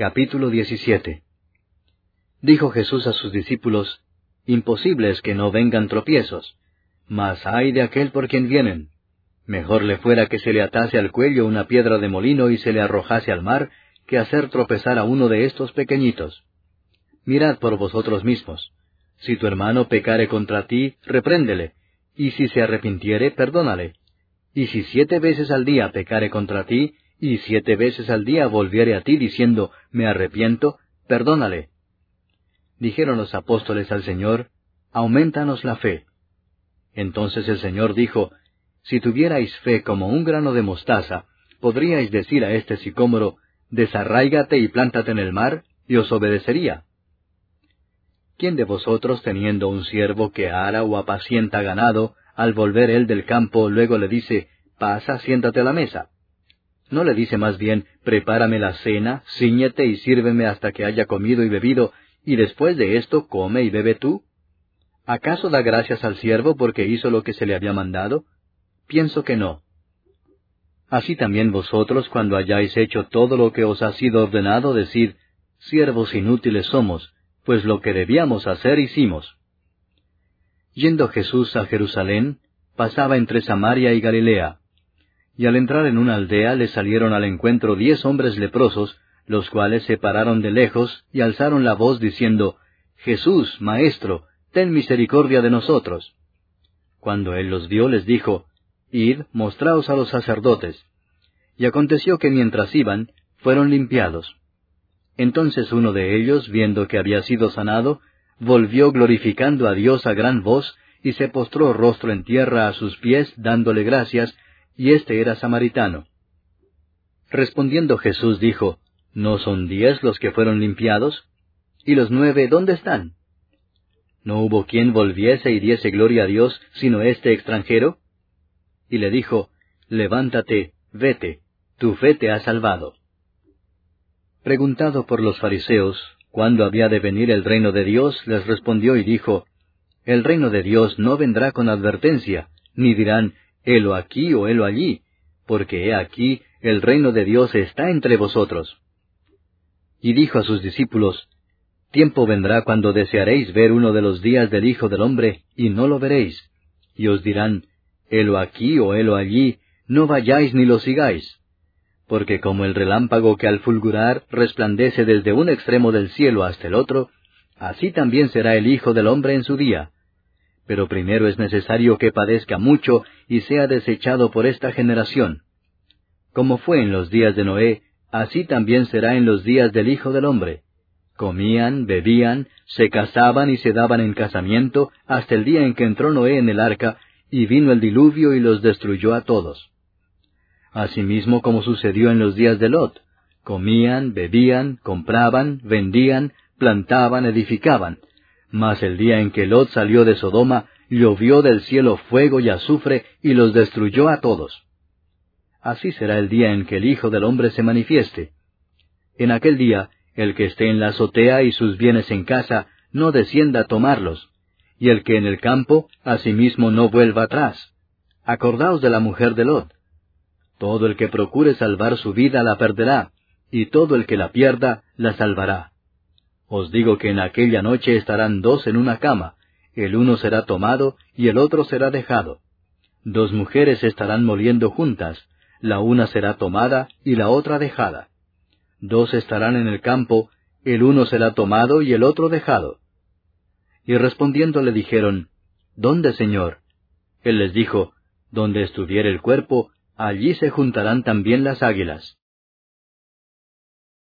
Capítulo 17. Dijo Jesús a sus discípulos: Imposible es que no vengan tropiezos, mas ay de aquel por quien vienen. Mejor le fuera que se le atase al cuello una piedra de molino y se le arrojase al mar, que hacer tropezar a uno de estos pequeñitos. Mirad por vosotros mismos. Si tu hermano pecare contra ti, repréndele, y si se arrepintiere, perdónale. Y si 7 veces al día pecare contra ti, y 7 veces al día volviere a ti diciendo, me arrepiento, perdónale. Dijeron los apóstoles al Señor, aumentanos la fe. Entonces el Señor dijo, si tuvierais fe como un grano de mostaza, podríais decir a este sicómoro, desarráigate y plántate en el mar, y os obedecería. ¿Quién de vosotros, teniendo un siervo que ara o apacienta ganado, al volver él del campo, luego le dice, pasa, siéntate a la mesa? ¿No le dice más bien, prepárame la cena, cíñete y sírveme hasta que haya comido y bebido, y después de esto come y bebe tú? ¿Acaso da gracias al siervo porque hizo lo que se le había mandado? Pienso que no. Así también vosotros, cuando hayáis hecho todo lo que os ha sido ordenado, decid, siervos inútiles somos, pues lo que debíamos hacer hicimos. Yendo Jesús a Jerusalén, pasaba entre Samaria y Galilea. Y al entrar en una aldea le salieron al encuentro 10 hombres leprosos, los cuales se pararon de lejos y alzaron la voz diciendo, Jesús, Maestro, ten misericordia de nosotros. Cuando él los vio, les dijo, Id, mostraos a los sacerdotes. Y aconteció que mientras iban, fueron limpiados. Entonces uno de ellos, viendo que había sido sanado, volvió glorificando a Dios a gran voz, y se postró rostro en tierra a sus pies, dándole gracias, y éste era samaritano. Respondiendo Jesús dijo, ¿no son 10 los que fueron limpiados? ¿Y los 9 dónde están? ¿No hubo quien volviese y diese gloria a Dios, sino este extranjero? Y le dijo, levántate, vete, tu fe te ha salvado. Preguntado por los fariseos, ¿cuándo había de venir el reino de Dios?, les respondió y dijo, el reino de Dios no vendrá con advertencia, ni dirán, helo aquí o helo allí, porque he aquí, el reino de Dios está entre vosotros. Y dijo a sus discípulos, tiempo vendrá cuando desearéis ver uno de los días del Hijo del Hombre, y no lo veréis, y os dirán, helo aquí o helo allí, no vayáis ni lo sigáis. Porque como el relámpago que al fulgurar resplandece desde un extremo del cielo hasta el otro, así también será el Hijo del Hombre en su día. Pero primero es necesario que padezca mucho y sea desechado por esta generación. Como fue en los días de Noé, así también será en los días del Hijo del Hombre. Comían, bebían, se casaban y se daban en casamiento, hasta el día en que entró Noé en el arca, y vino el diluvio y los destruyó a todos. Asimismo como sucedió en los días de Lot, comían, bebían, compraban, vendían, plantaban, edificaban. Mas el día en que Lot salió de Sodoma, llovió del cielo fuego y azufre, y los destruyó a todos. Así será el día en que el Hijo del Hombre se manifieste. En aquel día, el que esté en la azotea y sus bienes en casa, no descienda a tomarlos, y el que en el campo, asimismo no vuelva atrás. Acordaos de la mujer de Lot. Todo el que procure salvar su vida la perderá, y todo el que la pierda la salvará. Os digo que en aquella noche estarán 2 en una cama, el uno será tomado y el otro será dejado. 2 mujeres estarán moliendo juntas, la una será tomada y la otra dejada. 2 estarán en el campo, el uno será tomado y el otro dejado. Y respondiendo le dijeron, ¿dónde, Señor? Él les dijo, donde estuviere el cuerpo, allí se juntarán también las águilas.